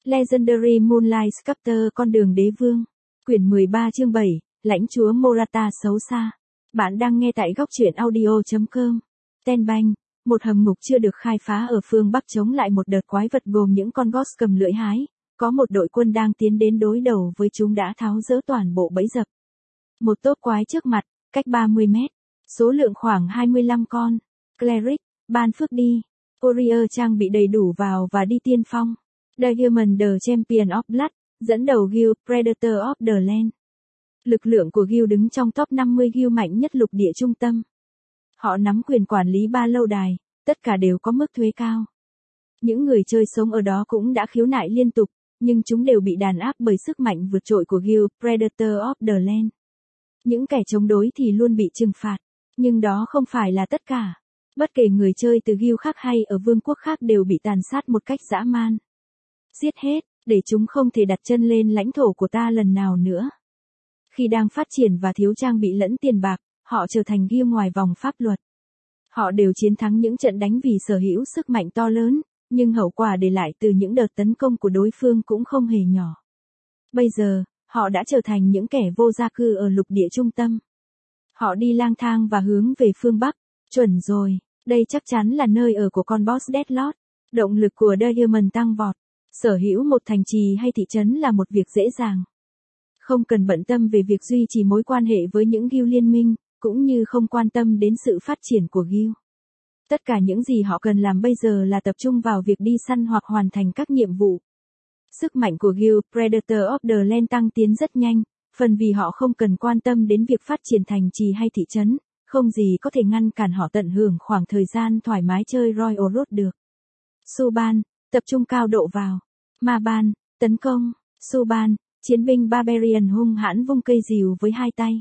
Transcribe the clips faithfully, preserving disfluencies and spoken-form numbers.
Legendary Moonlight Sculptor Con đường đế vương. Quyển mười ba chương bảy, lãnh chúa Morata xấu xa. Bạn đang nghe tại góc truyện audio chấm com. Ten Banh, một hầm ngục chưa được khai phá ở phương Bắc chống lại một đợt quái vật gồm những con Ghost cầm lưỡi hái. Có một đội quân đang tiến đến đối đầu với chúng đã tháo dỡ toàn bộ bẫy dập. Một tốp quái trước mặt, cách ba mươi mét. Số lượng khoảng hai mươi lăm con. Cleric, ban phước đi. Warrior trang bị đầy đủ vào và đi tiên phong. Diamond the Champion of Blood, dẫn đầu guild Predator of the Land. Lực lượng của guild đứng trong top năm mươi guild mạnh nhất lục địa trung tâm. Họ nắm quyền quản lý ba lâu đài, tất cả đều có mức thuế cao. Những người chơi sống ở đó cũng đã khiếu nại liên tục, nhưng chúng đều bị đàn áp bởi sức mạnh vượt trội của guild Predator of the Land. Những kẻ chống đối thì luôn bị trừng phạt, nhưng đó không phải là tất cả. Bất kể người chơi từ guild khác hay ở vương quốc khác đều bị tàn sát một cách dã man. Giết hết, để chúng không thể đặt chân lên lãnh thổ của ta lần nào nữa. Khi đang phát triển và thiếu trang bị lẫn tiền bạc, họ trở thành guild ngoài vòng pháp luật. Họ đều chiến thắng những trận đánh vì sở hữu sức mạnh to lớn, nhưng hậu quả để lại từ những đợt tấn công của đối phương cũng không hề nhỏ. Bây giờ, họ đã trở thành những kẻ vô gia cư ở lục địa trung tâm. Họ đi lang thang và hướng về phương Bắc. Chuẩn rồi, đây chắc chắn là nơi ở của con boss Deadlord. Động lực của Diamond tăng vọt. Sở hữu một thành trì hay thị trấn là một việc dễ dàng. Không cần bận tâm về việc duy trì mối quan hệ với những guild liên minh, cũng như không quan tâm đến sự phát triển của guild. Tất cả những gì họ cần làm bây giờ là tập trung vào việc đi săn hoặc hoàn thành các nhiệm vụ. Sức mạnh của guild Predator of the Land tăng tiến rất nhanh, phần vì họ không cần quan tâm đến việc phát triển thành trì hay thị trấn, không gì có thể ngăn cản họ tận hưởng khoảng thời gian thoải mái chơi Royal Road được. Suban, tập trung cao độ vào. Maban, tấn công. Suban, chiến binh Barbarian hung hãn vung cây rìu với hai tay.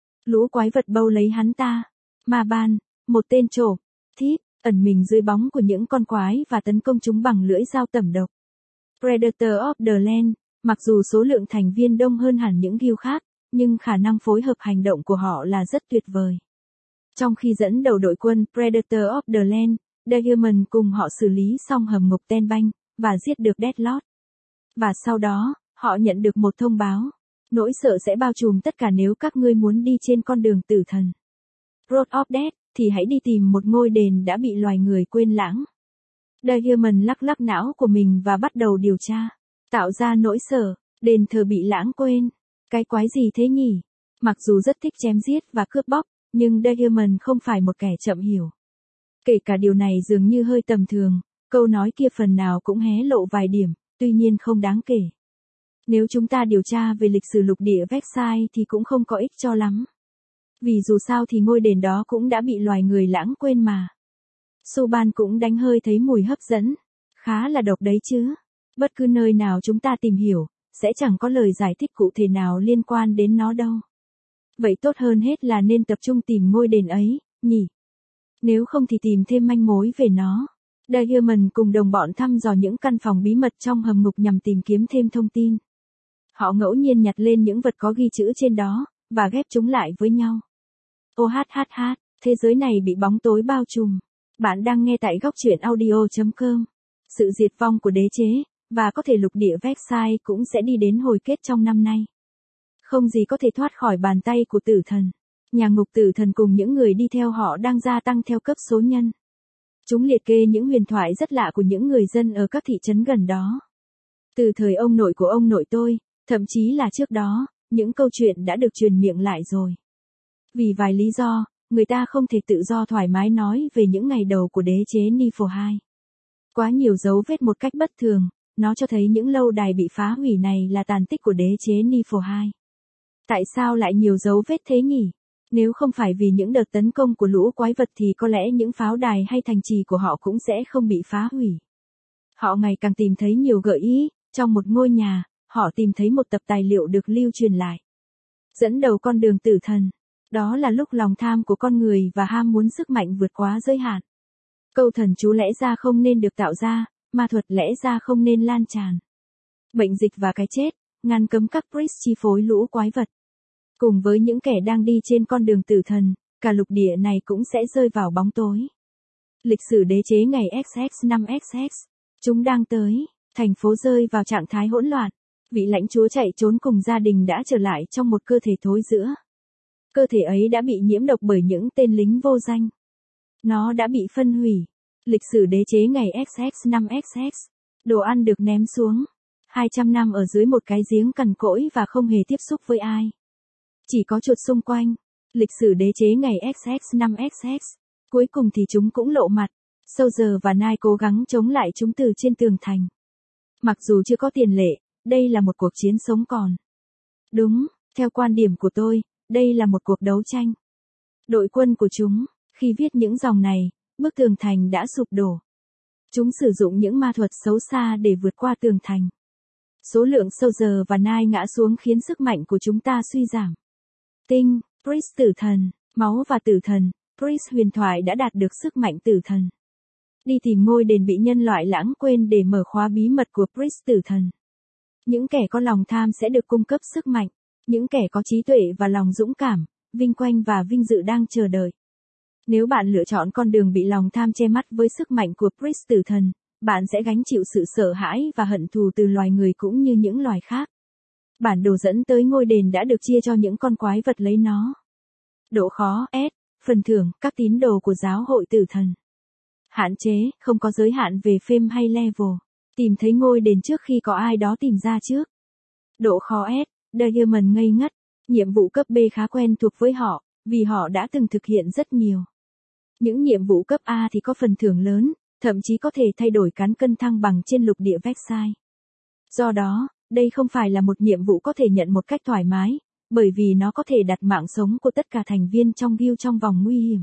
Lũ quái vật bâu lấy hắn ta. Maban, một tên trộm. Thief, ẩn mình dưới bóng của những con quái và tấn công chúng bằng lưỡi dao tẩm độc. Predator of the Land, mặc dù số lượng thành viên đông hơn hẳn những guild khác, nhưng khả năng phối hợp hành động của họ là rất tuyệt vời. Trong khi dẫn đầu đội quân Predator of the Land, Diamond cùng họ xử lý xong hầm ngục Ten Banh, và giết được Deadlord. Và sau đó, họ nhận được một thông báo. Nỗi sợ sẽ bao trùm tất cả nếu các ngươi muốn đi trên con đường tử thần. Road of Death, thì hãy đi tìm một ngôi đền đã bị loài người quên lãng. Diamond lắc lắc não của mình và bắt đầu điều tra. Tạo ra nỗi sợ, đền thờ bị lãng quên. Cái quái gì thế nhỉ? Mặc dù rất thích chém giết và cướp bóc, nhưng Diamond không phải một kẻ chậm hiểu. Kể cả điều này dường như hơi tầm thường, câu nói kia phần nào cũng hé lộ vài điểm, tuy nhiên không đáng kể. Nếu chúng ta điều tra về lịch sử lục địa Versailles thì cũng không có ích cho lắm. Vì dù sao thì ngôi đền đó cũng đã bị loài người lãng quên mà. Suban cũng đánh hơi thấy mùi hấp dẫn. Khá là độc đấy chứ. Bất cứ nơi nào chúng ta tìm hiểu, sẽ chẳng có lời giải thích cụ thể nào liên quan đến nó đâu. Vậy tốt hơn hết là nên tập trung tìm ngôi đền ấy, nhỉ? Nếu không thì tìm thêm manh mối về nó. Diamond cùng đồng bọn thăm dò những căn phòng bí mật trong hầm ngục nhằm tìm kiếm thêm thông tin. Họ ngẫu nhiên nhặt lên những vật có ghi chữ trên đó, và ghép chúng lại với nhau. Ô hát hát hát, thế giới này bị bóng tối bao trùm. Bạn đang nghe tại góc truyện audio chấm com. Sự diệt vong của đế chế, và có thể lục địa Versailles cũng sẽ đi đến hồi kết trong năm nay. Không gì có thể thoát khỏi bàn tay của tử thần. Nhà ngục tử thần cùng những người đi theo họ đang gia tăng theo cấp số nhân. Chúng liệt kê những huyền thoại rất lạ của những người dân ở các thị trấn gần đó. Từ thời ông nội của ông nội tôi, thậm chí là trước đó, những câu chuyện đã được truyền miệng lại rồi. Vì vài lý do, người ta không thể tự do thoải mái nói về những ngày đầu của đế chế Nifo hai. Quá nhiều dấu vết một cách bất thường, nó cho thấy những lâu đài bị phá hủy này là tàn tích của đế chế Nifo hai. Tại sao lại nhiều dấu vết thế nhỉ? Nếu không phải vì những đợt tấn công của lũ quái vật thì có lẽ những pháo đài hay thành trì của họ cũng sẽ không bị phá hủy. Họ ngày càng tìm thấy nhiều gợi ý. Trong một ngôi nhà, họ tìm thấy một tập tài liệu được lưu truyền lại. Dẫn đầu con đường tử thần. Đó là lúc lòng tham của con người và ham muốn sức mạnh vượt quá giới hạn. Câu thần chú lẽ ra không nên được tạo ra, ma thuật lẽ ra không nên lan tràn. Bệnh dịch và cái chết, ngăn cấm các priest chi phối lũ quái vật. Cùng với những kẻ đang đi trên con đường tử thần, cả lục địa này cũng sẽ rơi vào bóng tối. Lịch sử đế chế ngày X X năm X X. Chúng đang tới. Thành phố rơi vào trạng thái hỗn loạn. Vị lãnh chúa chạy trốn cùng gia đình đã trở lại trong một cơ thể thối rữa. Cơ thể ấy đã bị nhiễm độc bởi những tên lính vô danh. Nó đã bị phân hủy. Lịch sử đế chế ngày ích ích năm ích ích. Đồ ăn được ném xuống. hai trăm năm ở dưới một cái giếng cằn cỗi và không hề tiếp xúc với ai. Chỉ có chuột xung quanh. Lịch sử đế chế ngày ích ích năm ích ích. Cuối cùng thì chúng cũng lộ mặt. Soldier và Knight cố gắng chống lại chúng từ trên tường thành. Mặc dù chưa có tiền lệ, đây là một cuộc chiến sống còn. Đúng, theo quan điểm của tôi, đây là một cuộc đấu tranh. Đội quân của chúng, khi viết những dòng này, bức tường thành đã sụp đổ. Chúng sử dụng những ma thuật xấu xa để vượt qua tường thành. Số lượng Soldier và Knight ngã xuống khiến sức mạnh của chúng ta suy giảm. Tinh, Priest tử thần, máu và tử thần, Priest huyền thoại đã đạt được sức mạnh tử thần. Đi tìm ngôi đền bị nhân loại lãng quên để mở khóa bí mật của Priest tử thần. Những kẻ có lòng tham sẽ được cung cấp sức mạnh. Những kẻ có trí tuệ và lòng dũng cảm, vinh quang và vinh dự đang chờ đợi. Nếu bạn lựa chọn con đường bị lòng tham che mắt với sức mạnh của Priest tử thần, bạn sẽ gánh chịu sự sợ hãi và hận thù từ loài người cũng như những loài khác. Bản đồ dẫn tới ngôi đền đã được chia cho những con quái vật lấy nó. Độ khó S, phần thưởng, các tín đồ của giáo hội tử thần. Hạn chế, không có giới hạn về phêm hay level. Tìm thấy ngôi đền trước khi có ai đó tìm ra trước. Độ khó S, The Human ngây ngất. Nhiệm vụ cấp B khá quen thuộc với họ, vì họ đã từng thực hiện rất nhiều. Những nhiệm vụ cấp A thì có phần thưởng lớn, thậm chí có thể thay đổi cán cân thăng bằng trên lục địa Versailles. Do đó, đây không phải là một nhiệm vụ có thể nhận một cách thoải mái, bởi vì nó có thể đặt mạng sống của tất cả thành viên trong guild trong vòng nguy hiểm.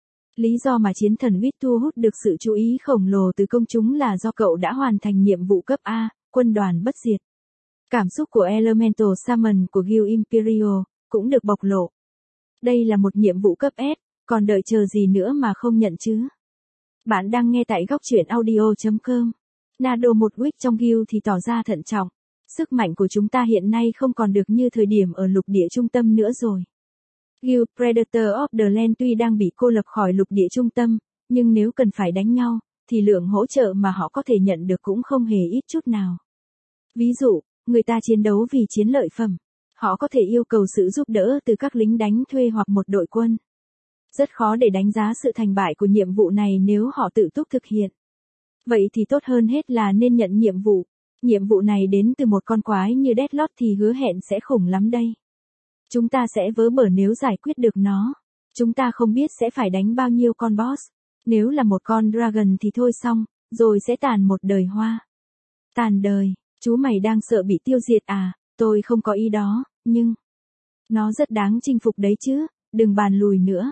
Lý do mà chiến thần Whit thu hút được sự chú ý khổng lồ từ công chúng là do cậu đã hoàn thành nhiệm vụ cấp A, quân đoàn bất diệt. Cảm xúc của Elemental Summon của Guild Imperial cũng được bộc lộ. Đây là một nhiệm vụ cấp S, còn đợi chờ gì nữa mà không nhận chứ? Bạn đang nghe tại góc truyện audio chấm com. Nado một Wick trong Guild thì tỏ ra thận trọng. Sức mạnh của chúng ta hiện nay không còn được như thời điểm ở lục địa trung tâm nữa rồi. Guild Predator of the Land tuy đang bị cô lập khỏi lục địa trung tâm, nhưng nếu cần phải đánh nhau, thì lượng hỗ trợ mà họ có thể nhận được cũng không hề ít chút nào. Ví dụ, người ta chiến đấu vì chiến lợi phẩm. Họ có thể yêu cầu sự giúp đỡ từ các lính đánh thuê hoặc một đội quân. Rất khó để đánh giá sự thành bại của nhiệm vụ này nếu họ tự túc thực hiện. Vậy thì tốt hơn hết là nên nhận nhiệm vụ. Nhiệm vụ này đến từ một con quái như Deadlock thì hứa hẹn sẽ khủng lắm đây. Chúng ta sẽ vớ bở nếu giải quyết được nó. Chúng ta không biết sẽ phải đánh bao nhiêu con boss. Nếu là một con dragon thì thôi xong, rồi sẽ tàn một đời hoa. Tàn đời, chú mày đang sợ bị tiêu diệt à? Tôi không có ý đó, nhưng... Nó rất đáng chinh phục đấy chứ, đừng bàn lùi nữa.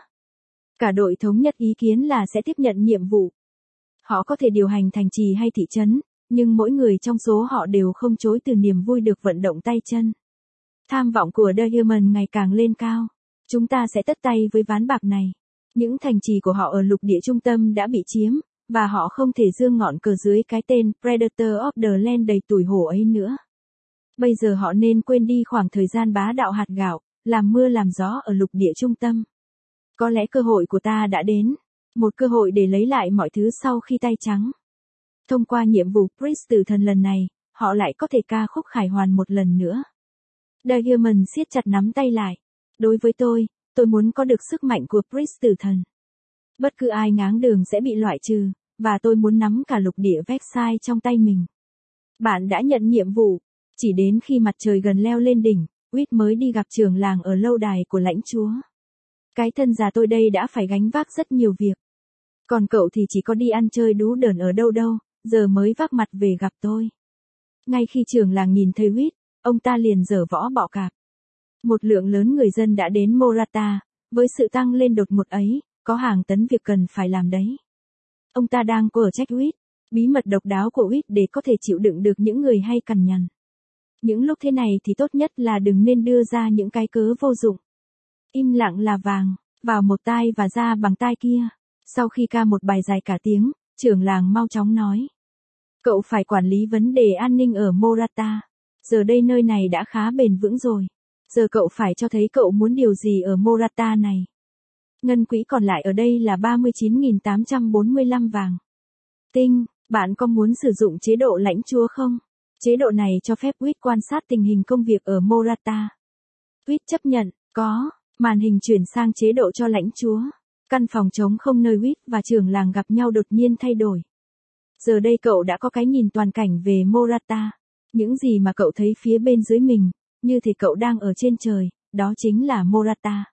Cả đội thống nhất ý kiến là sẽ tiếp nhận nhiệm vụ. Họ có thể điều hành thành trì hay thị trấn, nhưng mỗi người trong số họ đều không chối từ niềm vui được vận động tay chân. Tham vọng của The Human ngày càng lên cao. Chúng ta sẽ tất tay với ván bạc này. Những thành trì của họ ở lục địa trung tâm đã bị chiếm, và họ không thể giương ngọn cờ dưới cái tên Predator of the Land đầy tủi hổ ấy nữa. Bây giờ họ nên quên đi khoảng thời gian bá đạo hạt gạo, làm mưa làm gió ở lục địa trung tâm. Có lẽ cơ hội của ta đã đến. Một cơ hội để lấy lại mọi thứ sau khi tay trắng. Thông qua nhiệm vụ Priest tử thần lần này, họ lại có thể ca khúc khải hoàn một lần nữa. The Human siết chặt nắm tay lại. Đối với tôi, tôi muốn có được sức mạnh của Priest tử thần. Bất cứ ai ngáng đường sẽ bị loại trừ, và tôi muốn nắm cả lục địa Versailles trong tay mình. Bạn đã nhận nhiệm vụ. Chỉ đến khi mặt trời gần leo lên đỉnh, Whit mới đi gặp trưởng làng ở lâu đài của lãnh chúa. Cái thân già tôi đây đã phải gánh vác rất nhiều việc. Còn cậu thì chỉ có đi ăn chơi đú đờn ở đâu đâu, giờ mới vác mặt về gặp tôi. Ngay khi trưởng làng nhìn thấy Whit, ông ta liền giở võ bọ cạp. Một lượng lớn người dân đã đến Morata, với sự tăng lên đột ngột ấy, có hàng tấn việc cần phải làm đấy. Ông ta đang quở trách Whit, bí mật độc đáo của Whit để có thể chịu đựng được những người hay cằn nhằn. Những lúc thế này thì tốt nhất là đừng nên đưa ra những cái cớ vô dụng. Im lặng là vàng, vào một tai và ra bằng tai kia. Sau khi ca một bài dài cả tiếng, trưởng làng mau chóng nói. Cậu phải quản lý vấn đề an ninh ở Morata. Giờ đây nơi này đã khá bền vững rồi. Giờ cậu phải cho thấy cậu muốn điều gì ở Morata này. Ngân quỹ còn lại ở đây là ba mươi chín nghìn tám trăm bốn mươi lăm vàng. Tinh, Bạn có muốn sử dụng chế độ lãnh chúa không? Chế độ này cho phép Quýt quan sát tình hình công việc ở Morata. Quýt chấp nhận, có, màn hình chuyển sang chế độ cho lãnh chúa. Căn phòng trống không nơi Quýt và trưởng làng gặp nhau đột nhiên thay đổi. Giờ đây cậu đã có cái nhìn toàn cảnh về Morata. Những gì mà cậu thấy phía bên dưới mình, như thể cậu đang ở trên trời, đó chính là Morata.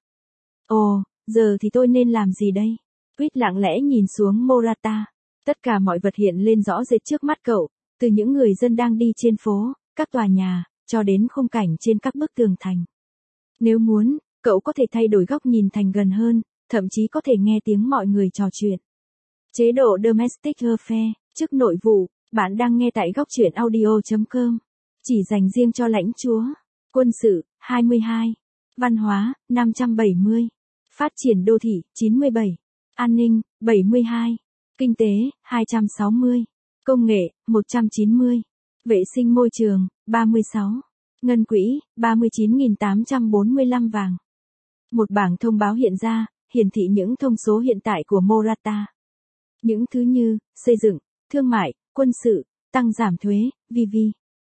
Ồ, giờ thì tôi nên làm gì đây? Quýt lặng lẽ nhìn xuống Morata. Tất cả mọi vật hiện lên rõ rệt trước mắt cậu, từ những người dân đang đi trên phố, các tòa nhà, cho đến khung cảnh trên các bức tường thành. Nếu muốn, cậu có thể thay đổi góc nhìn thành gần hơn, thậm chí có thể nghe tiếng mọi người trò chuyện. Chế độ Domestic Affair, chức nội vụ, bạn đang nghe tại góc truyện audio chấm com. Chỉ dành riêng cho lãnh chúa. Quân sự, hai mươi hai. Văn hóa, năm trăm bảy mươi. Phát triển đô thị, chín mươi bảy. An ninh, bảy mươi hai. Kinh tế, hai trăm sáu mươi. Công nghệ, một trăm chín mươi. Vệ sinh môi trường, ba mươi sáu. Ngân quỹ, ba mươi chín nghìn tám trăm bốn mươi lăm vàng. Một bảng thông báo hiện ra, hiển thị những thông số hiện tại của Morata. Những thứ như, xây dựng, thương mại, quân sự, tăng giảm thuế, vân vân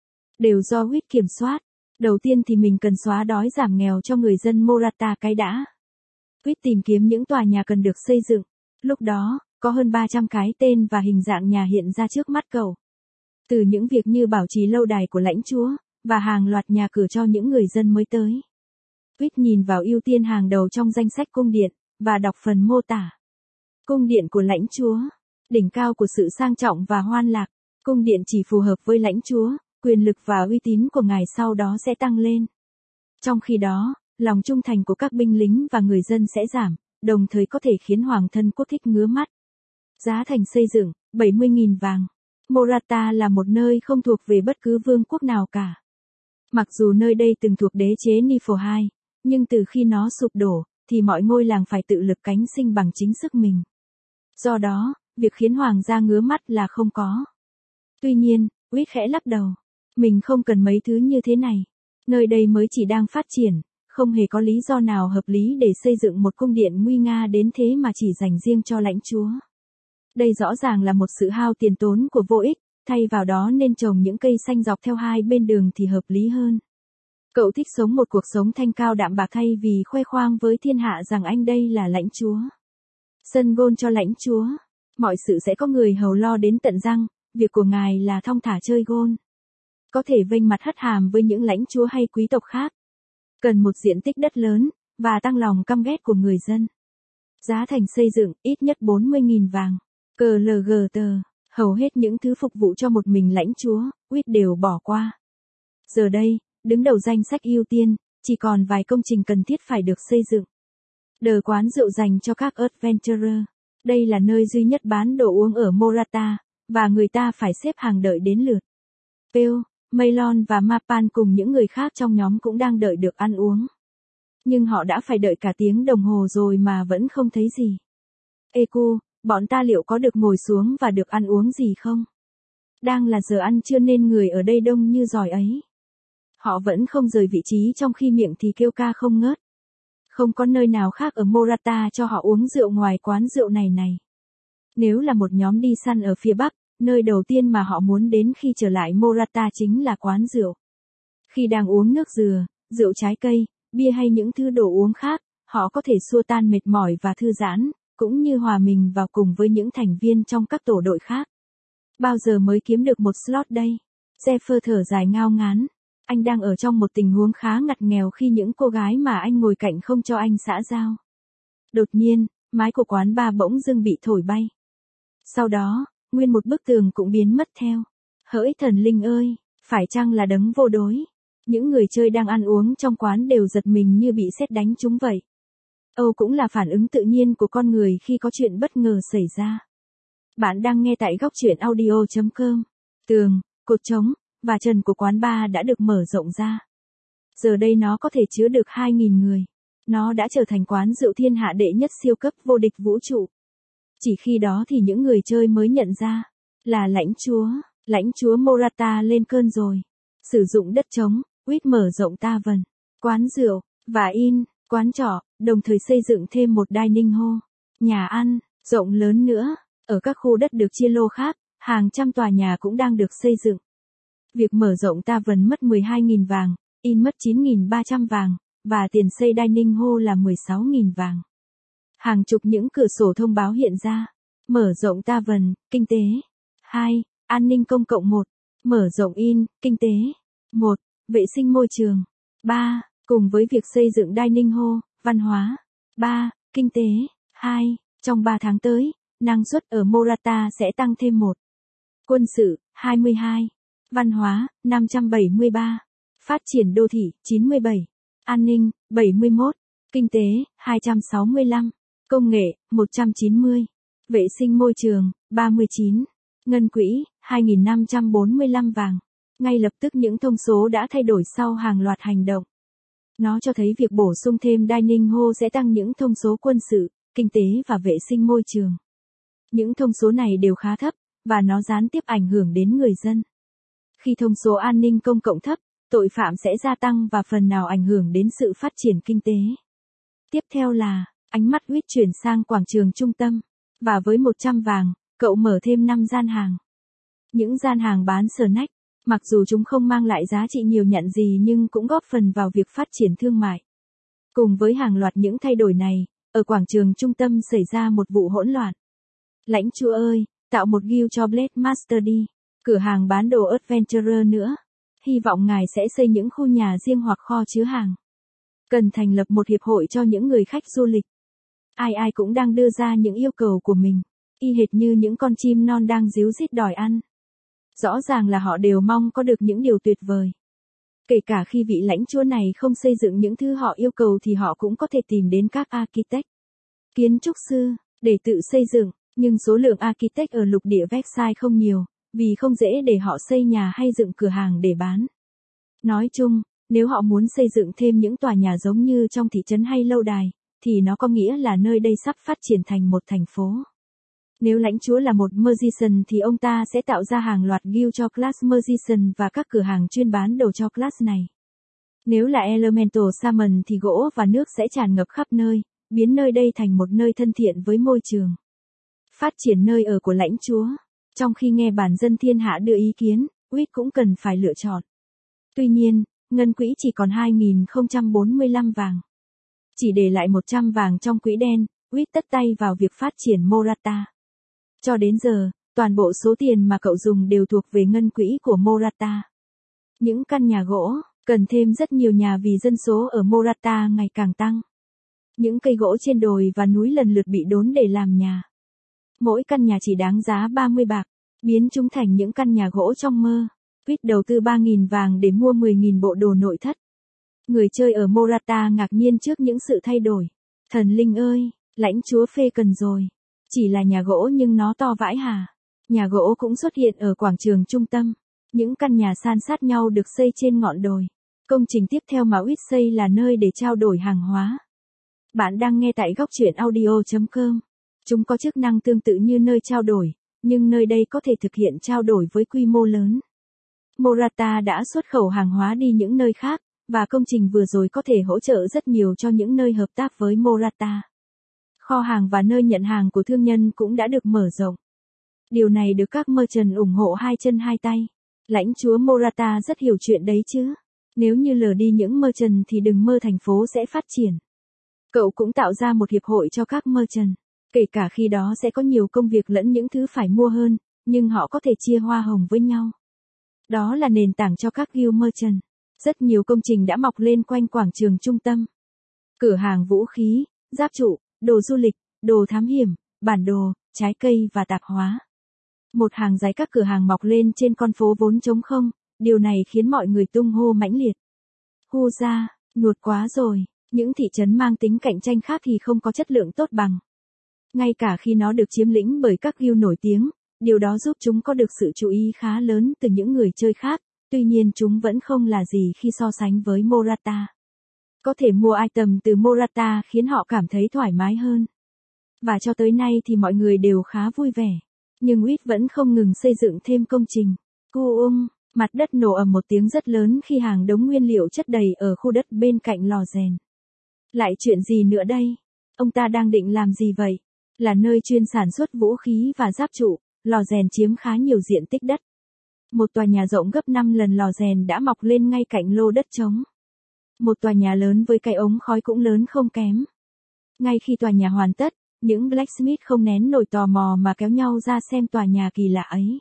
đều do Quýt kiểm soát. Đầu tiên thì mình cần xóa đói giảm nghèo cho người dân Morata cái đã. Quýt tìm kiếm những tòa nhà cần được xây dựng. Lúc đó, có hơn ba trăm cái tên và hình dạng nhà hiện ra trước mắt cậu. Từ những việc như bảo trì lâu đài của lãnh chúa, và hàng loạt nhà cửa cho những người dân mới tới. Quýt nhìn vào ưu tiên hàng đầu trong danh sách cung điện, và đọc phần mô tả. Cung điện của lãnh chúa, đỉnh cao của sự sang trọng và hoan lạc. Cung điện chỉ phù hợp với lãnh chúa, quyền lực và uy tín của ngài sau đó sẽ tăng lên. Trong khi đó, lòng trung thành của các binh lính và người dân sẽ giảm, đồng thời có thể khiến hoàng thân quốc thích ngứa mắt. Giá thành xây dựng, bảy mươi nghìn vàng. Morata là một nơi không thuộc về bất cứ vương quốc nào cả. Mặc dù nơi đây từng thuộc đế chế Nifo hai, nhưng từ khi nó sụp đổ, thì mọi ngôi làng phải tự lực cánh sinh bằng chính sức mình. Do đó, việc khiến hoàng gia ngứa mắt là không có. Tuy nhiên, Quýt khẽ lắc đầu. Mình không cần mấy thứ như thế này. Nơi đây mới chỉ đang phát triển, không hề có lý do nào hợp lý để xây dựng một cung điện nguy nga đến thế mà chỉ dành riêng cho lãnh chúa. Đây rõ ràng là một sự hao tiền tốn của vô ích, thay vào đó nên trồng những cây xanh dọc theo hai bên đường thì hợp lý hơn. Cậu thích sống một cuộc sống thanh cao đạm bạc thay vì khoe khoang với thiên hạ rằng anh đây là lãnh chúa. Sân gôn cho lãnh chúa. Mọi sự sẽ có người hầu lo đến tận răng, việc của ngài là thong thả chơi gôn. Có thể vênh mặt hất hàm với những lãnh chúa hay quý tộc khác. Cần một diện tích đất lớn, và tăng lòng căm ghét của người dân. Giá thành xây dựng, ít nhất bốn mươi nghìn vàng. Cờ lờ gờ tờ, hầu hết những thứ phục vụ cho một mình lãnh chúa, Quýt đều bỏ qua. Giờ đây, đứng đầu danh sách ưu tiên, chỉ còn vài công trình cần thiết phải được xây dựng. Đờ quán rượu dành cho các adventurer. Đây là nơi duy nhất bán đồ uống ở Morata, và người ta phải xếp hàng đợi đến lượt. Pale, Maylon và Mapan cùng những người khác trong nhóm cũng đang đợi được ăn uống. Nhưng họ đã phải đợi cả tiếng đồng hồ rồi mà vẫn không thấy gì. Ê cô, bọn ta liệu có được ngồi xuống và được ăn uống gì không? Đang là giờ ăn trưa nên người ở đây đông như giỏi ấy. Họ vẫn không rời vị trí trong khi miệng thì kêu ca không ngớt. Không có nơi nào khác ở Morata cho họ uống rượu ngoài quán rượu này này. Nếu là một nhóm đi săn ở phía Bắc, nơi đầu tiên mà họ muốn đến khi trở lại Morata chính là quán rượu. Khi đang uống nước dừa, rượu trái cây, bia hay những thứ đồ uống khác, họ có thể xua tan mệt mỏi và thư giãn, cũng như hòa mình vào cùng với những thành viên trong các tổ đội khác. Bao giờ mới kiếm được một slot đây? Zephyr thở dài ngao ngán. Anh đang ở trong một tình huống khá ngặt nghèo khi những cô gái mà anh ngồi cạnh không cho anh xã giao. Đột nhiên, mái của quán bar bỗng dưng bị thổi bay. Sau đó, nguyên một bức tường cũng biến mất theo. Hỡi thần linh ơi, phải chăng là đấng vô đối? Những người chơi đang ăn uống trong quán đều giật mình như bị sét đánh trúng vậy. Âu cũng là phản ứng tự nhiên của con người khi có chuyện bất ngờ xảy ra. Bạn đang nghe tại góc truyện audio chấm com. Tường, cột trống, và trần của quán bar đã được mở rộng ra. Giờ đây nó có thể chứa được hai nghìn người. Nó đã trở thành quán rượu thiên hạ đệ nhất siêu cấp vô địch vũ trụ. Chỉ khi đó thì những người chơi mới nhận ra, là lãnh chúa, lãnh chúa Morata lên cơn rồi. Sử dụng đất trống, Quýt mở rộng tavern, quán rượu, và in, quán trọ, đồng thời xây dựng thêm một dining hall, nhà ăn, rộng lớn nữa. Ở các khu đất được chia lô khác, hàng trăm tòa nhà cũng đang được xây dựng. Việc mở rộng Tavern mất mười hai nghìn vàng, in mất chín nghìn ba trăm vàng, và tiền xây dining hall là mười sáu nghìn vàng. Hàng chục những cửa sổ thông báo hiện ra. Mở rộng Tavern, kinh tế. hai. An ninh công cộng một. Mở rộng in, kinh tế. một. Vệ sinh môi trường. ba. Cùng với việc xây dựng dining hall, văn hóa. ba. Kinh tế. hai. Trong ba tháng tới, năng suất ở Morata sẽ tăng thêm một. Quân sự, hai mươi hai. Văn hóa, năm trăm bảy mươi ba. Phát triển đô thị, chín mươi bảy. An ninh, bảy mươi mốt. Kinh tế, hai trăm sáu mươi lăm. Công nghệ, một trăm chín mươi. Vệ sinh môi trường, ba mươi chín. Ngân quỹ, hai nghìn năm trăm bốn mươi lăm vàng. Ngay lập tức những thông số đã thay đổi sau hàng loạt hành động. Nó cho thấy việc bổ sung thêm dining hall sẽ tăng những thông số quân sự, kinh tế và vệ sinh môi trường. Những thông số này đều khá thấp, và nó gián tiếp ảnh hưởng đến người dân. Khi thông số an ninh công cộng thấp, tội phạm sẽ gia tăng và phần nào ảnh hưởng đến sự phát triển kinh tế. Tiếp theo là, ánh mắt Huyết chuyển sang quảng trường trung tâm. Và với một trăm vàng, cậu mở thêm năm gian hàng. Những gian hàng bán snack, mặc dù chúng không mang lại giá trị nhiều nhận gì nhưng cũng góp phần vào việc phát triển thương mại. Cùng với hàng loạt những thay đổi này, ở quảng trường trung tâm xảy ra một vụ hỗn loạn. Lãnh chúa ơi, tạo một guild cho Blade Master đi. Cửa hàng bán đồ Adventurer nữa. Hy vọng ngài sẽ xây những khu nhà riêng hoặc kho chứa hàng. Cần thành lập một hiệp hội cho những người khách du lịch. Ai ai cũng đang đưa ra những yêu cầu của mình, y hệt như những con chim non đang ríu rít đòi ăn. Rõ ràng là họ đều mong có được những điều tuyệt vời. Kể cả khi vị lãnh chúa này không xây dựng những thứ họ yêu cầu thì họ cũng có thể tìm đến các architect, kiến trúc sư, để tự xây dựng, nhưng số lượng architect ở lục địa Versailles không nhiều, vì không dễ để họ xây nhà hay dựng cửa hàng để bán. Nói chung, nếu họ muốn xây dựng thêm những tòa nhà giống như trong thị trấn hay lâu đài, thì nó có nghĩa là nơi đây sắp phát triển thành một thành phố. Nếu lãnh chúa là một magician thì ông ta sẽ tạo ra hàng loạt guild cho class magician và các cửa hàng chuyên bán đồ cho class này. Nếu là elemental shaman thì gỗ và nước sẽ tràn ngập khắp nơi, biến nơi đây thành một nơi thân thiện với môi trường. Phát triển nơi ở của lãnh chúa. Trong khi nghe bản dân thiên hạ đưa ý kiến, Huyết cũng cần phải lựa chọn. Tuy nhiên, ngân quỹ chỉ còn hai nghìn không trăm bốn mươi lăm vàng. Chỉ để lại một trăm vàng trong quỹ đen, Huyết tất tay vào việc phát triển Morata. Cho đến giờ, toàn bộ số tiền mà cậu dùng đều thuộc về ngân quỹ của Morata. Những căn nhà gỗ, cần thêm rất nhiều nhà vì dân số ở Morata ngày càng tăng. Những cây gỗ trên đồi và núi lần lượt bị đốn để làm nhà. Mỗi căn nhà chỉ đáng giá ba mươi bạc, biến chúng thành những căn nhà gỗ trong mơ. Huyết đầu tư ba nghìn vàng để mua mười nghìn bộ đồ nội thất. Người chơi ở Morata ngạc nhiên trước những sự thay đổi. Thần linh ơi, lãnh chúa phê cần rồi. Chỉ là nhà gỗ nhưng nó to vãi hả? Nhà gỗ cũng xuất hiện ở quảng trường trung tâm. Những căn nhà san sát nhau được xây trên ngọn đồi. Công trình tiếp theo mà Huyết xây là nơi để trao đổi hàng hóa. Bạn đang nghe tại góc truyện audio chấm com. Chúng có chức năng tương tự như nơi trao đổi, nhưng nơi đây có thể thực hiện trao đổi với quy mô lớn. Morata đã xuất khẩu hàng hóa đi những nơi khác, và công trình vừa rồi có thể hỗ trợ rất nhiều cho những nơi hợp tác với Morata. Kho hàng và nơi nhận hàng của thương nhân cũng đã được mở rộng. Điều này được các merchant ủng hộ hai chân hai tay. Lãnh chúa Morata rất hiểu chuyện đấy chứ. Nếu như lờ đi những merchant thì đừng mơ thành phố sẽ phát triển. Cậu cũng tạo ra một hiệp hội cho các merchant. Kể cả khi đó sẽ có nhiều công việc lẫn những thứ phải mua hơn, nhưng họ có thể chia hoa hồng với nhau. Đó là nền tảng cho các guild merchant. Rất nhiều công trình đã mọc lên quanh quảng trường trung tâm. Cửa hàng vũ khí, giáp trụ, đồ du lịch, đồ thám hiểm, bản đồ, trái cây và tạp hóa. Một hàng dài các cửa hàng mọc lên trên con phố vốn trống không, điều này khiến mọi người tung hô mãnh liệt. Hu ra, nuột quá rồi, những thị trấn mang tính cạnh tranh khác thì không có chất lượng tốt bằng. Ngay cả khi nó được chiếm lĩnh bởi các guild nổi tiếng, điều đó giúp chúng có được sự chú ý khá lớn từ những người chơi khác, tuy nhiên chúng vẫn không là gì khi so sánh với Morata. Có thể mua item từ Morata khiến họ cảm thấy thoải mái hơn. Và cho tới nay thì mọi người đều khá vui vẻ. Nhưng Huyết vẫn không ngừng xây dựng thêm công trình. Cu ung, mặt đất nổ ầm một tiếng rất lớn khi hàng đống nguyên liệu chất đầy ở khu đất bên cạnh lò rèn. Lại chuyện gì nữa đây? Ông ta đang định làm gì vậy? Là nơi chuyên sản xuất vũ khí và giáp trụ, lò rèn chiếm khá nhiều diện tích đất. Một tòa nhà rộng gấp năm lần lò rèn đã mọc lên ngay cạnh lô đất trống. Một tòa nhà lớn với cái ống khói cũng lớn không kém. Ngay khi tòa nhà hoàn tất, những blacksmith không nén nổi tò mò mà kéo nhau ra xem tòa nhà kỳ lạ ấy.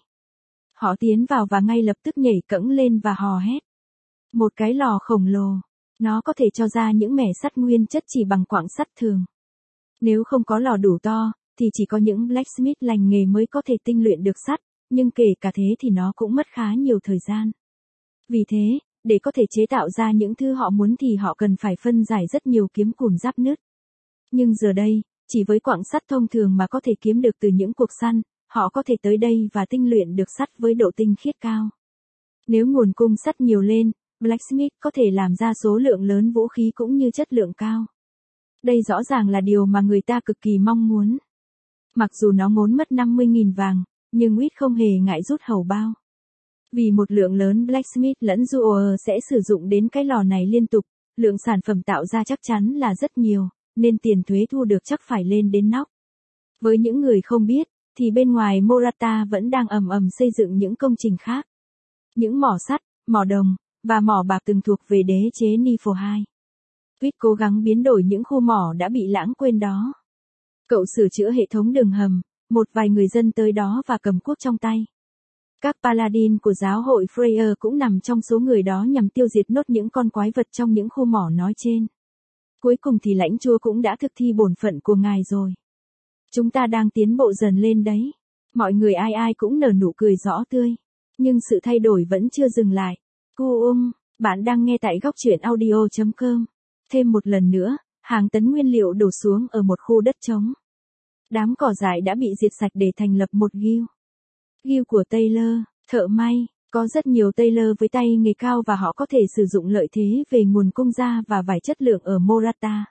Họ tiến vào và ngay lập tức nhảy cẫng lên và hò hét. Một cái lò khổng lồ, nó có thể cho ra những mẻ sắt nguyên chất chỉ bằng quặng sắt thường. Nếu không có lò đủ to, thì chỉ có những blacksmith lành nghề mới có thể tinh luyện được sắt, nhưng kể cả thế thì nó cũng mất khá nhiều thời gian. Vì thế, để có thể chế tạo ra những thứ họ muốn thì họ cần phải phân giải rất nhiều kiếm củn giáp nứt. Nhưng giờ đây, chỉ với quặng sắt thông thường mà có thể kiếm được từ những cuộc săn, họ có thể tới đây và tinh luyện được sắt với độ tinh khiết cao. Nếu nguồn cung sắt nhiều lên, blacksmith có thể làm ra số lượng lớn vũ khí cũng như chất lượng cao. Đây rõ ràng là điều mà người ta cực kỳ mong muốn. Mặc dù nó ngốn mất năm mươi nghìn vàng, nhưng Whit không hề ngại rút hầu bao. Vì một lượng lớn blacksmith lẫn jeweler sẽ sử dụng đến cái lò này liên tục, lượng sản phẩm tạo ra chắc chắn là rất nhiều, nên tiền thuế thu được chắc phải lên đến nóc. Với những người không biết, thì bên ngoài Morata vẫn đang ầm ầm xây dựng những công trình khác. Những mỏ sắt, mỏ đồng, và mỏ bạc từng thuộc về đế chế Nifo hai. Whit cố gắng biến đổi những khu mỏ đã bị lãng quên đó. Cậu sửa chữa hệ thống đường hầm, một vài người dân tới đó và cầm cuốc trong tay. Các paladin của giáo hội Freya cũng nằm trong số người đó nhằm tiêu diệt nốt những con quái vật trong những khu mỏ nói trên. Cuối cùng thì lãnh chúa cũng đã thực thi bổn phận của ngài rồi. Chúng ta đang tiến bộ dần lên đấy. Mọi người ai ai cũng nở nụ cười rõ tươi. Nhưng sự thay đổi vẫn chưa dừng lại. Cô ung, bạn đang nghe tại góc truyện audio chấm com. Thêm một lần nữa, hàng tấn nguyên liệu đổ xuống ở một khu đất trống. Đám cỏ dại đã bị diệt sạch để thành lập một guild. Guild của Taylor, thợ may, có rất nhiều Taylor với tay nghề cao và họ có thể sử dụng lợi thế về nguồn cung da và vải chất lượng ở Morata.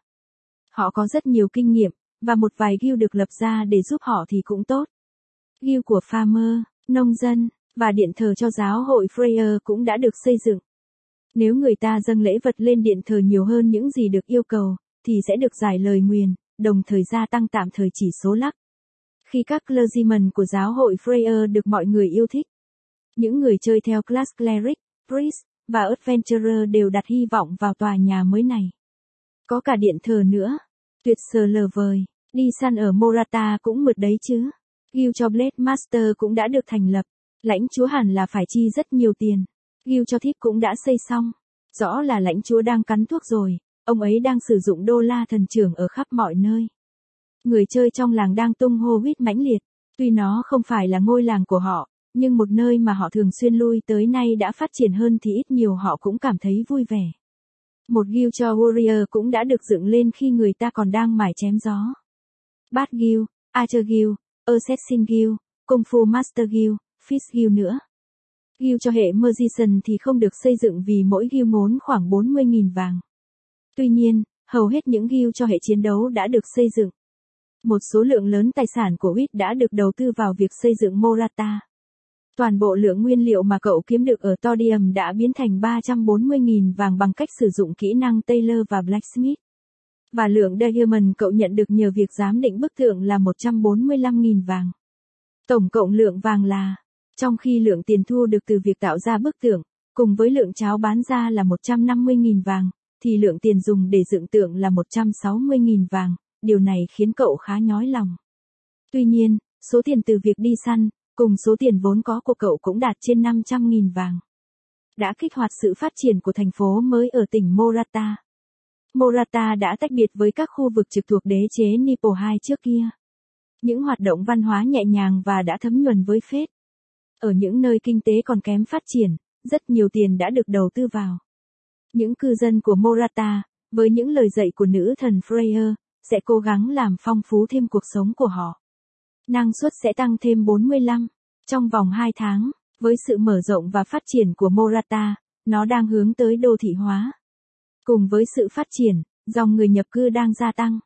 Họ có rất nhiều kinh nghiệm, và một vài guild được lập ra để giúp họ thì cũng tốt. Guild của farmer, nông dân, và điện thờ cho giáo hội Freya cũng đã được xây dựng. Nếu người ta dâng lễ vật lên điện thờ nhiều hơn những gì được yêu cầu, thì sẽ được giải lời nguyền, đồng thời gia tăng tạm thời chỉ số luck. Khi các clergyman của giáo hội Freya được mọi người yêu thích, những người chơi theo class cleric, priest, và adventurer đều đặt hy vọng vào tòa nhà mới này. Có cả điện thờ nữa. Tuyệt sờ lờ vời, đi săn ở Morata cũng mượt đấy chứ. Guild cho Blade Master cũng đã được thành lập. Lãnh chúa hẳn là phải chi rất nhiều tiền. Guild cho thiếp cũng đã xây xong. Rõ là lãnh chúa đang cắn thuốc rồi. Ông ấy đang sử dụng đô la thần trưởng ở khắp mọi nơi. Người chơi trong làng đang tung hô huýt mãnh liệt. Tuy nó không phải là ngôi làng của họ, nhưng một nơi mà họ thường xuyên lui tới nay đã phát triển hơn thì ít nhiều họ cũng cảm thấy vui vẻ. Một guild cho warrior cũng đã được dựng lên khi người ta còn đang mải chém gió. Bát guild, Archer guild, Assassin guild, Kung Fu Master guild, Fish guild nữa. Guild cho hệ Magician thì không được xây dựng vì mỗi guild ngốn khoảng bốn mươi nghìn vàng. Tuy nhiên, hầu hết những guild cho hệ chiến đấu đã được xây dựng. Một số lượng lớn tài sản của Whit đã được đầu tư vào việc xây dựng Morata. Toàn bộ lượng nguyên liệu mà cậu kiếm được ở Todium đã biến thành ba trăm bốn mươi nghìn vàng bằng cách sử dụng kỹ năng Tailor và Blacksmith. Và lượng Diamond cậu nhận được nhờ việc giám định bức tượng là một trăm bốn mươi lăm nghìn vàng. Tổng cộng lượng vàng là, trong khi lượng tiền thu được từ việc tạo ra bức tượng, cùng với lượng cháo bán ra là một trăm năm mươi nghìn vàng, thì lượng tiền dùng để dựng tượng là một trăm sáu mươi nghìn vàng, điều này khiến cậu khá nhói lòng. Tuy nhiên, số tiền từ việc đi săn, cùng số tiền vốn có của cậu cũng đạt trên năm trăm nghìn vàng. Đã kích hoạt sự phát triển của thành phố mới ở tỉnh Morata. Morata đã tách biệt với các khu vực trực thuộc đế chế Nifo hai trước kia. Những hoạt động văn hóa nhẹ nhàng và đã thấm nhuần với phết. Ở những nơi kinh tế còn kém phát triển, rất nhiều tiền đã được đầu tư vào. Những cư dân của Morata, với những lời dạy của nữ thần Freya, sẽ cố gắng làm phong phú thêm cuộc sống của họ. Năng suất sẽ tăng thêm bốn mươi lăm. Trong vòng hai tháng, với sự mở rộng và phát triển của Morata, nó đang hướng tới đô thị hóa. Cùng với sự phát triển, dòng người nhập cư đang gia tăng.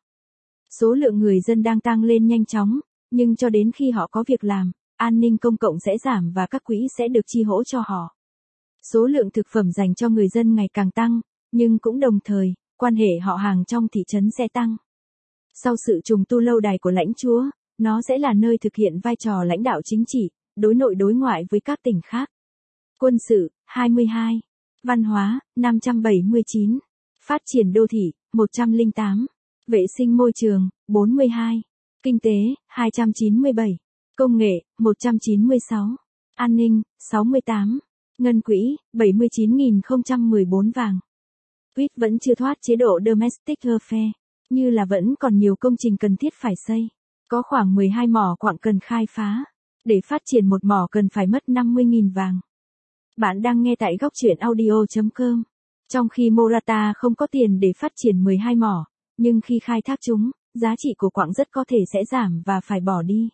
Số lượng người dân đang tăng lên nhanh chóng, nhưng cho đến khi họ có việc làm, an ninh công cộng sẽ giảm và các quỹ sẽ được chi hỗ cho họ. Số lượng thực phẩm dành cho người dân ngày càng tăng, nhưng cũng đồng thời, quan hệ họ hàng trong thị trấn sẽ tăng. Sau sự trùng tu lâu đài của lãnh chúa, Nó sẽ là nơi thực hiện vai trò lãnh đạo chính trị, đối nội đối ngoại với các tỉnh khác. Quân sự, hai mươi hai. Văn hóa, năm trăm bảy mươi chín. Phát triển đô thị, một trăm lẻ tám. Vệ sinh môi trường, bốn mươi hai. Kinh tế, hai trăm chín mươi bảy. Công nghệ, một trăm chín mươi sáu. An ninh, sáu mươi tám. Ngân quỹ, bảy mươi chín nghìn không trăm mười bốn vàng. Quýt vẫn chưa thoát chế độ Domestic Affair, như là vẫn còn nhiều công trình cần thiết phải xây. Có khoảng mười hai mỏ quặng cần khai phá. Để phát triển một mỏ cần phải mất năm mươi nghìn vàng. Bạn đang nghe tại góc truyện audio chấm com. Trong khi Morata không có tiền để phát triển mười hai mỏ, nhưng khi khai thác chúng, giá trị của quặng rất có thể sẽ giảm và phải bỏ đi.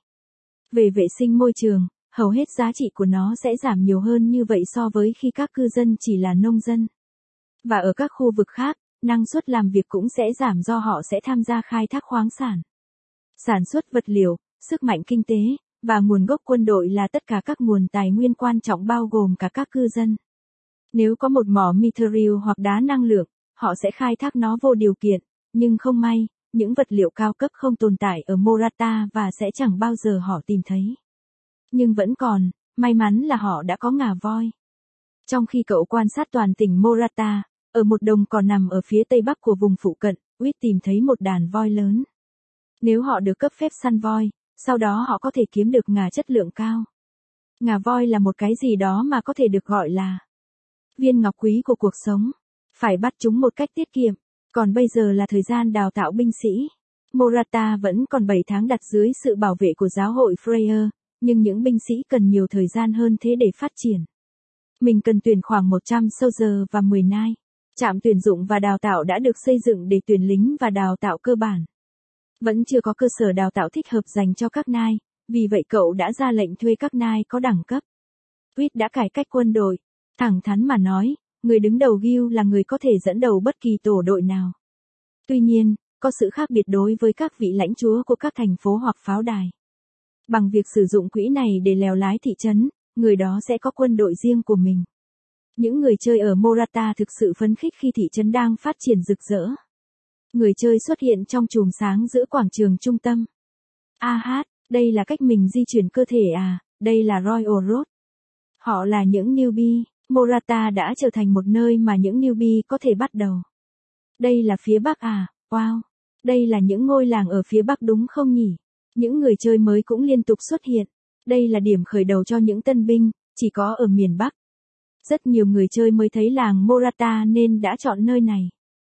Về vệ sinh môi trường, hầu hết giá trị của nó sẽ giảm nhiều hơn như vậy so với khi các cư dân chỉ là nông dân. Và ở các khu vực khác, năng suất làm việc cũng sẽ giảm do họ sẽ tham gia khai thác khoáng sản. Sản xuất vật liệu, sức mạnh kinh tế, và nguồn gốc quân đội là tất cả các nguồn tài nguyên quan trọng bao gồm cả các cư dân. Nếu có một mỏ mithril hoặc đá năng lượng, họ sẽ khai thác nó vô điều kiện, nhưng không may, những vật liệu cao cấp không tồn tại ở Morata và sẽ chẳng bao giờ họ tìm thấy. Nhưng vẫn còn, may mắn là họ đã có ngà voi. Trong khi cậu quan sát toàn tỉnh Morata, ở một đồng cỏ nằm ở phía tây bắc của vùng phụ cận, Quýt tìm thấy một đàn voi lớn. Nếu họ được cấp phép săn voi, sau đó họ có thể kiếm được ngà chất lượng cao. Ngà voi là một cái gì đó mà có thể được gọi là viên ngọc quý của cuộc sống. Phải bắt chúng một cách tiết kiệm. Còn bây giờ là thời gian đào tạo binh sĩ. Morata vẫn còn bảy tháng đặt dưới sự bảo vệ của giáo hội Freya, nhưng những binh sĩ cần nhiều thời gian hơn thế để phát triển. Mình cần tuyển khoảng một trăm soldier và mười nai. Trạm tuyển dụng và đào tạo đã được xây dựng để tuyển lính và đào tạo cơ bản. Vẫn chưa có cơ sở đào tạo thích hợp dành cho các nai, vì vậy cậu đã ra lệnh thuê các nai có đẳng cấp. Quýt đã cải cách quân đội. Thẳng thắn mà nói, người đứng đầu Guild là người có thể dẫn đầu bất kỳ tổ đội nào. Tuy nhiên, có sự khác biệt đối với các vị lãnh chúa của các thành phố hoặc pháo đài. Bằng việc sử dụng quỹ này để lèo lái thị trấn, người đó sẽ có quân đội riêng của mình. Những người chơi ở Morata thực sự phấn khích khi thị trấn đang phát triển rực rỡ. Người chơi xuất hiện trong chùm sáng giữa quảng trường trung tâm. A hát, đây là cách mình di chuyển cơ thể à, đây là Royal Road. Họ là những newbie, Morata đã trở thành một nơi mà những newbie có thể bắt đầu. Đây là phía bắc à, wow. Đây là những ngôi làng ở phía bắc đúng không nhỉ? Những người chơi mới cũng liên tục xuất hiện. Đây là điểm khởi đầu cho những tân binh, chỉ có ở miền Bắc. Rất nhiều người chơi mới thấy làng Morata nên đã chọn nơi này.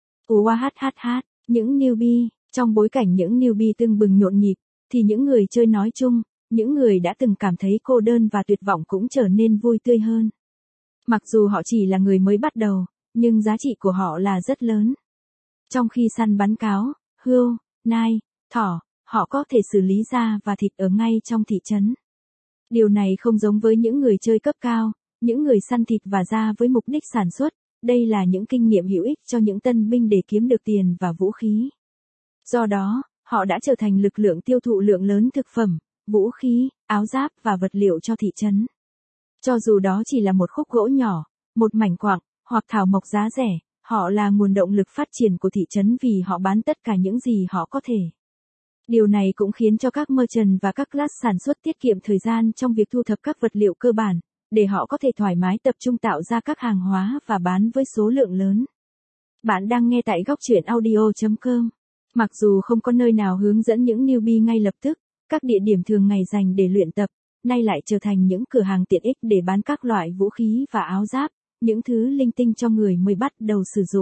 Uahahaha, những newbie, trong bối cảnh những newbie tưng bừng nhộn nhịp, thì những người chơi nói chung, những người đã từng cảm thấy cô đơn và tuyệt vọng cũng trở nên vui tươi hơn. Mặc dù họ chỉ là người mới bắt đầu, nhưng giá trị của họ là rất lớn. Trong khi săn bắn cáo, hươu, nai, thỏ, họ có thể xử lý da và thịt ở ngay trong thị trấn. Điều này không giống với những người chơi cấp cao, những người săn thịt và da với mục đích sản xuất. Đây là những kinh nghiệm hữu ích cho những tân binh để kiếm được tiền và vũ khí. Do đó, họ đã trở thành lực lượng tiêu thụ lượng lớn thực phẩm, vũ khí, áo giáp và vật liệu cho thị trấn. Cho dù đó chỉ là một khúc gỗ nhỏ, một mảnh quặng, hoặc thảo mộc giá rẻ, họ là nguồn động lực phát triển của thị trấn vì họ bán tất cả những gì họ có thể. Điều này cũng khiến cho các merchant và các class sản xuất tiết kiệm thời gian trong việc thu thập các vật liệu cơ bản, để họ có thể thoải mái tập trung tạo ra các hàng hóa và bán với số lượng lớn. Bạn đang nghe tại góc truyện audio chấm com. Mặc dù không có nơi nào hướng dẫn những newbie ngay lập tức, các địa điểm thường ngày dành để luyện tập, nay lại trở thành những cửa hàng tiện ích để bán các loại vũ khí và áo giáp, những thứ linh tinh cho người mới bắt đầu sử dụng.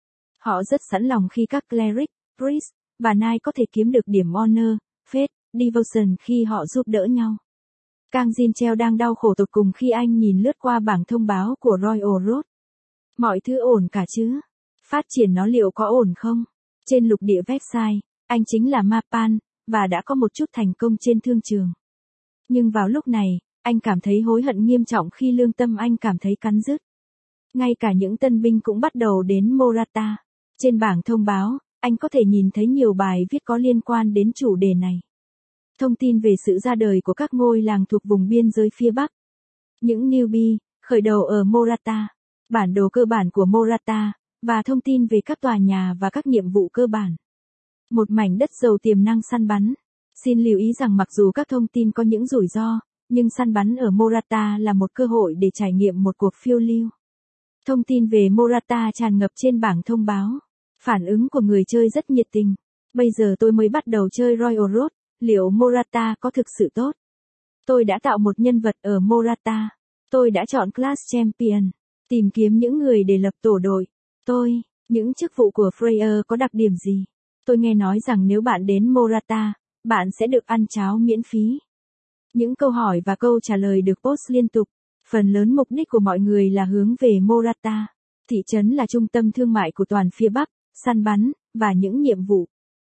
Họ rất sẵn lòng khi các cleric, priest, và knight có thể kiếm được điểm honor, faith, devotion khi họ giúp đỡ nhau. Kang Jin Cheo đang đau khổ tột cùng khi anh nhìn lướt qua bảng thông báo của Royal Road. Mọi thứ ổn cả chứ? Phát triển nó liệu có ổn không? Trên lục địa website, anh chính là Mapan, và đã có một chút thành công trên thương trường. Nhưng vào lúc này, anh cảm thấy hối hận nghiêm trọng khi lương tâm anh cảm thấy cắn rứt. Ngay cả những tân binh cũng bắt đầu đến Morata. Trên bảng thông báo, anh có thể nhìn thấy nhiều bài viết có liên quan đến chủ đề này. Thông tin về sự ra đời của các ngôi làng thuộc vùng biên giới phía Bắc. Những newbie, khởi đầu ở Morata. Bản đồ cơ bản của Morata, và thông tin về các tòa nhà và các nhiệm vụ cơ bản. Một mảnh đất giàu tiềm năng săn bắn. Xin lưu ý rằng mặc dù các thông tin có những rủi ro, nhưng săn bắn ở Morata là một cơ hội để trải nghiệm một cuộc phiêu lưu. Thông tin về Morata tràn ngập trên bảng thông báo. Phản ứng của người chơi rất nhiệt tình. Bây giờ tôi mới bắt đầu chơi Royal Road, liệu Morata có thực sự tốt? Tôi đã tạo một nhân vật ở Morata. Tôi đã chọn Class Champion. Tìm kiếm những người để lập tổ đội. Tôi, những chức vụ của Freya có đặc điểm gì? Tôi nghe nói rằng nếu bạn đến Morata, bạn sẽ được ăn cháo miễn phí. Những câu hỏi và câu trả lời được post liên tục. Phần lớn mục đích của mọi người là hướng về Morata. Thị trấn là trung tâm thương mại của toàn phía Bắc, săn bắn, và những nhiệm vụ.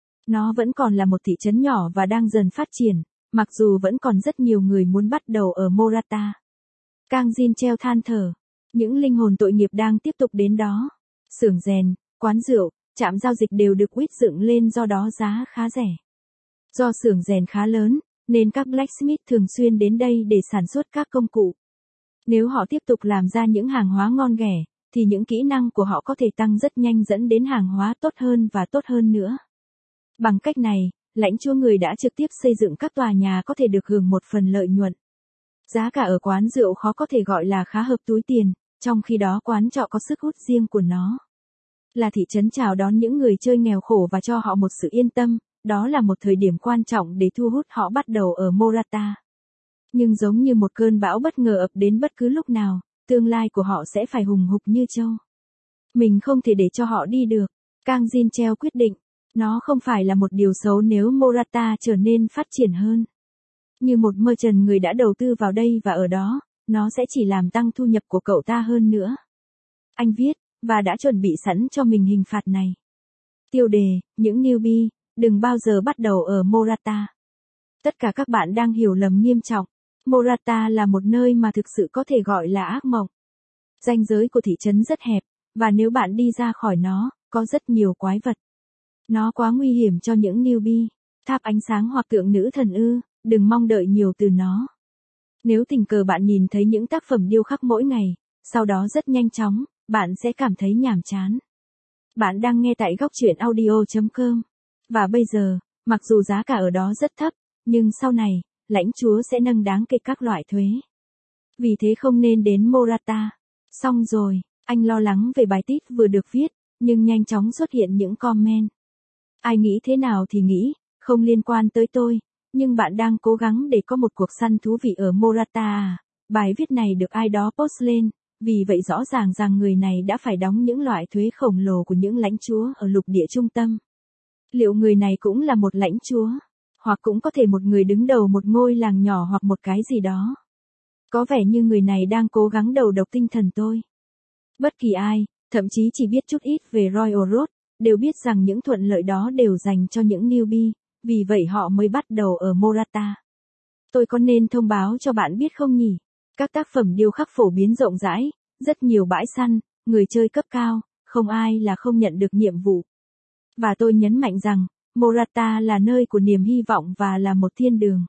Nó vẫn còn là một thị trấn nhỏ và đang dần phát triển, mặc dù vẫn còn rất nhiều người muốn bắt đầu ở Morata. Kang Jin treo than thở. Những linh hồn tội nghiệp đang tiếp tục đến đó. Xưởng rèn, quán rượu, trạm giao dịch đều được quýt dựng lên do đó giá khá rẻ. Do xưởng rèn khá lớn, nên các blacksmith thường xuyên đến đây để sản xuất các công cụ. Nếu họ tiếp tục làm ra những hàng hóa ngon ghẻ, thì những kỹ năng của họ có thể tăng rất nhanh dẫn đến hàng hóa tốt hơn và tốt hơn nữa. Bằng cách này, lãnh chúa người đã trực tiếp xây dựng các tòa nhà có thể được hưởng một phần lợi nhuận. Giá cả ở quán rượu khó có thể gọi là khá hợp túi tiền, trong khi đó quán trọ có sức hút riêng của nó. Là thị trấn chào đón những người chơi nghèo khổ và cho họ một sự yên tâm, đó là một thời điểm quan trọng để thu hút họ bắt đầu ở Morata. Nhưng giống như một cơn bão bất ngờ ập đến bất cứ lúc nào, tương lai của họ sẽ phải hùng hục như trâu. Mình không thể để cho họ đi được. Kang Jin treo quyết định. Nó không phải là một điều xấu nếu Morata trở nên phát triển hơn. Như một merchant người đã đầu tư vào đây và ở đó, nó sẽ chỉ làm tăng thu nhập của cậu ta hơn nữa. Anh viết, và đã chuẩn bị sẵn cho mình hình phạt này. Tiêu đề, những newbie, đừng bao giờ bắt đầu ở Morata. Tất cả các bạn đang hiểu lầm nghiêm trọng. Morata là một nơi mà thực sự có thể gọi là ác mộng. Ranh giới của thị trấn rất hẹp, và nếu bạn đi ra khỏi nó, có rất nhiều quái vật. Nó quá nguy hiểm cho những newbie. Tháp ánh sáng hoặc tượng nữ thần ư, đừng mong đợi nhiều từ nó. Nếu tình cờ bạn nhìn thấy những tác phẩm điêu khắc mỗi ngày, sau đó rất nhanh chóng, bạn sẽ cảm thấy nhàm chán. Bạn đang nghe tại góc truyện audio chấm com. Và bây giờ, mặc dù giá cả ở đó rất thấp, nhưng sau này, lãnh chúa sẽ nâng đáng kể các loại thuế. Vì thế không nên đến Morata. Xong rồi, anh lo lắng về bài tít vừa được viết, nhưng nhanh chóng xuất hiện những comment. Ai nghĩ thế nào thì nghĩ, không liên quan tới tôi, nhưng bạn đang cố gắng để có một cuộc săn thú vị ở Morata à? Bài viết này được ai đó post lên, vì vậy rõ ràng rằng người này đã phải đóng những loại thuế khổng lồ của những lãnh chúa ở lục địa trung tâm. Liệu người này cũng là một lãnh chúa? Hoặc cũng có thể một người đứng đầu một ngôi làng nhỏ hoặc một cái gì đó. Có vẻ như người này đang cố gắng đầu độc tinh thần tôi. Bất kỳ ai, thậm chí chỉ biết chút ít về Royal Road, đều biết rằng những thuận lợi đó đều dành cho những newbie, vì vậy họ mới bắt đầu ở Morata. Tôi có nên thông báo cho bạn biết không nhỉ? Các tác phẩm điêu khắc phổ biến rộng rãi, rất nhiều bãi săn, người chơi cấp cao, không ai là không nhận được nhiệm vụ. Và tôi nhấn mạnh rằng, Morata là nơi của niềm hy vọng và là một thiên đường.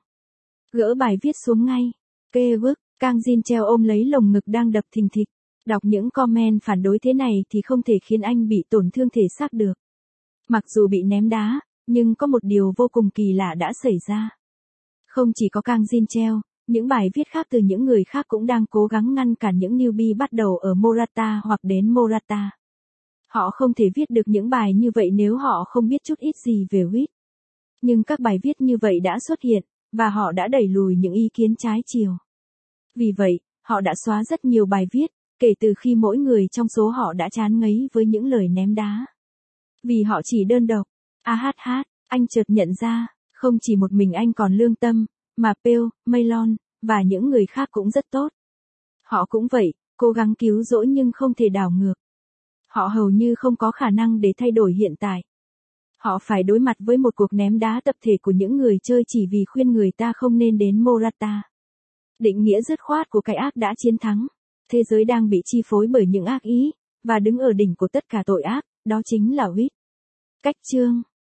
Gỡ bài viết xuống ngay. Kê bức, Kang Jin treo ôm lấy lồng ngực đang đập thình thịch. Đọc những comment phản đối thế này thì không thể khiến anh bị tổn thương thể xác được. Mặc dù bị ném đá, nhưng có một điều vô cùng kỳ lạ đã xảy ra. Không chỉ có Kang Jin treo, những bài viết khác từ những người khác cũng đang cố gắng ngăn cản những newbie bắt đầu ở Morata hoặc đến Morata. Họ không thể viết được những bài như vậy nếu họ không biết chút ít gì về vê i tê. Nhưng các bài viết như vậy đã xuất hiện, và họ đã đẩy lùi những ý kiến trái chiều. Vì vậy, họ đã xóa rất nhiều bài viết, kể từ khi mỗi người trong số họ đã chán ngấy với những lời ném đá. Vì họ chỉ đơn độc. A hát hát, anh chợt nhận ra, không chỉ một mình anh còn lương tâm, mà Pale, Maylon, và những người khác cũng rất tốt. Họ cũng vậy, cố gắng cứu rỗi nhưng không thể đảo ngược. Họ hầu như không có khả năng để thay đổi hiện tại. Họ phải đối mặt với một cuộc ném đá tập thể của những người chơi chỉ vì khuyên người ta không nên đến Morata. Định nghĩa dứt khoát của cái ác đã chiến thắng. Thế giới đang bị chi phối bởi những ác ý, và đứng ở đỉnh của tất cả tội ác, đó chính là vê i tê. Cách chương